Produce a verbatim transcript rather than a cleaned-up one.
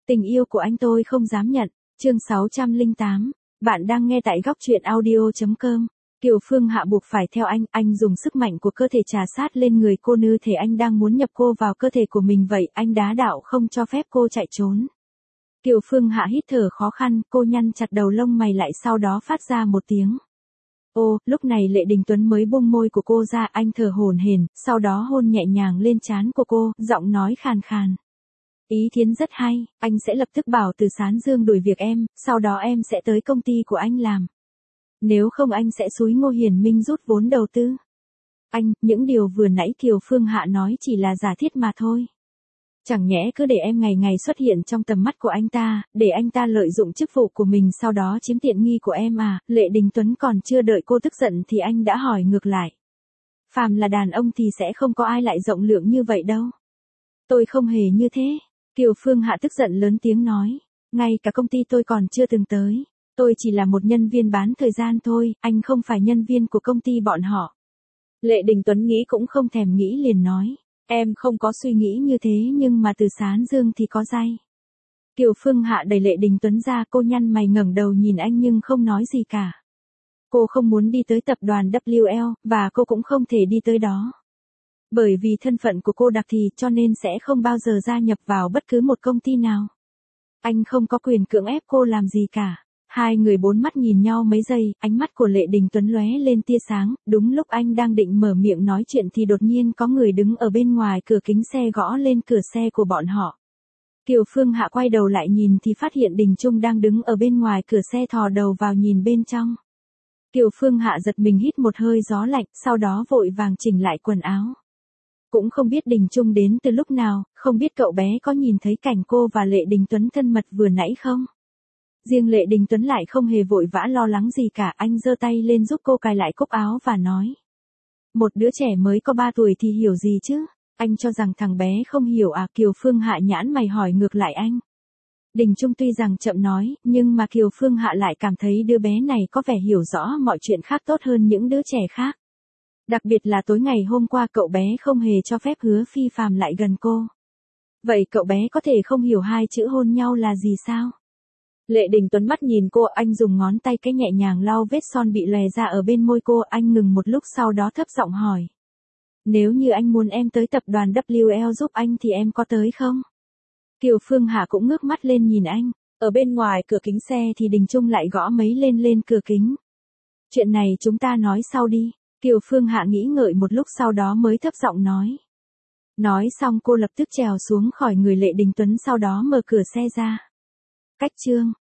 Tình yêu của anh tôi không dám nhận. Chương sáu trăm lẻ tám. Bạn đang nghe tại góc truyện audio chấm com. Kiều Phương Hạ buộc phải theo anh, anh dùng sức mạnh của cơ thể trà sát lên người cô như thể anh đang muốn nhập cô vào cơ thể của mình vậy, anh đá đạo không cho phép cô chạy trốn. Kiều Phương Hạ hít thở khó khăn, cô nhăn chặt đầu lông mày lại sau đó phát ra một tiếng. Ô, lúc này Lệ Đình Tuấn mới buông môi của cô ra, anh thở hổn hển, sau đó hôn nhẹ nhàng lên trán của cô, giọng nói khàn khàn. Ý Thiến rất hay, anh sẽ lập tức bảo Từ Sán Dương đuổi việc em, sau đó em sẽ tới công ty của anh làm. Nếu không anh sẽ xúi Ngô Hiển Minh rút vốn đầu tư. Anh, những điều vừa nãy Kiều Phương Hạ nói chỉ là giả thiết mà thôi. Chẳng nhẽ cứ để em ngày ngày xuất hiện trong tầm mắt của anh ta, để anh ta lợi dụng chức vụ của mình sau đó chiếm tiện nghi của em à, Lệ Đình Tuấn còn chưa đợi cô tức giận thì anh đã hỏi ngược lại. Phàm là đàn ông thì sẽ không có ai lại rộng lượng như vậy đâu. Tôi không hề như thế. Kiều Phương Hạ tức giận lớn tiếng nói. Ngay cả công ty tôi còn chưa từng tới. Tôi chỉ là một nhân viên bán thời gian thôi, anh không phải nhân viên của công ty bọn họ. Lệ Đình Tuấn nghĩ cũng không thèm nghĩ liền nói. Em không có suy nghĩ như thế nhưng mà Từ Sán Dương thì có dây. Kiều Phương Hạ đẩy Lệ Đình Tuấn ra, cô nhăn mày ngẩng đầu nhìn anh nhưng không nói gì cả. Cô không muốn đi tới tập đoàn vê kép lờ, và cô cũng không thể đi tới đó. Bởi vì thân phận của cô đặc thì cho nên sẽ không bao giờ gia nhập vào bất cứ một công ty nào. Anh không có quyền cưỡng ép cô làm gì cả. Hai người bốn mắt nhìn nhau mấy giây, ánh mắt của Lệ Đình Tuấn lóe lên tia sáng, đúng lúc anh đang định mở miệng nói chuyện thì đột nhiên có người đứng ở bên ngoài cửa kính xe gõ lên cửa xe của bọn họ. Kiều Phương Hạ quay đầu lại nhìn thì phát hiện Đình Trung đang đứng ở bên ngoài cửa xe thò đầu vào nhìn bên trong. Kiều Phương Hạ giật mình hít một hơi gió lạnh, sau đó vội vàng chỉnh lại quần áo. Cũng không biết Đình Trung đến từ lúc nào, không biết cậu bé có nhìn thấy cảnh cô và Lệ Đình Tuấn thân mật vừa nãy không? Riêng Lệ Đình Tuấn lại không hề vội vã lo lắng gì cả, anh giơ tay lên giúp cô cài lại cúc áo và nói. Một đứa trẻ mới có ba tuổi thì hiểu gì chứ? Anh cho rằng thằng bé không hiểu à? Kiều Phương Hạ nhãn mày hỏi ngược lại anh. Đình Trung tuy rằng chậm nói, nhưng mà Kiều Phương Hạ lại cảm thấy đứa bé này có vẻ hiểu rõ mọi chuyện khác tốt hơn những đứa trẻ khác. Đặc biệt là tối ngày hôm qua cậu bé không hề cho phép Hứa Phi Phàm lại gần cô. Vậy cậu bé có thể không hiểu hai chữ hôn nhau là gì sao? Lệ Đình Tuấn mắt nhìn cô, anh dùng ngón tay cái nhẹ nhàng lau vết son bị lòe ra ở bên môi cô, anh ngừng một lúc sau đó thấp giọng hỏi. Nếu như anh muốn em tới tập đoàn vê kép lờ giúp anh thì em có tới không? Kiều Phương Hạ cũng ngước mắt lên nhìn anh, ở bên ngoài cửa kính xe thì Đình Trung lại gõ mấy lên lên cửa kính. Chuyện này chúng ta nói sau đi. Kiều Phương Hạ nghĩ ngợi một lúc sau đó mới thấp giọng nói. Nói xong cô lập tức trèo xuống khỏi người Lệ Đình Tuấn sau đó mở cửa xe ra. Cách chương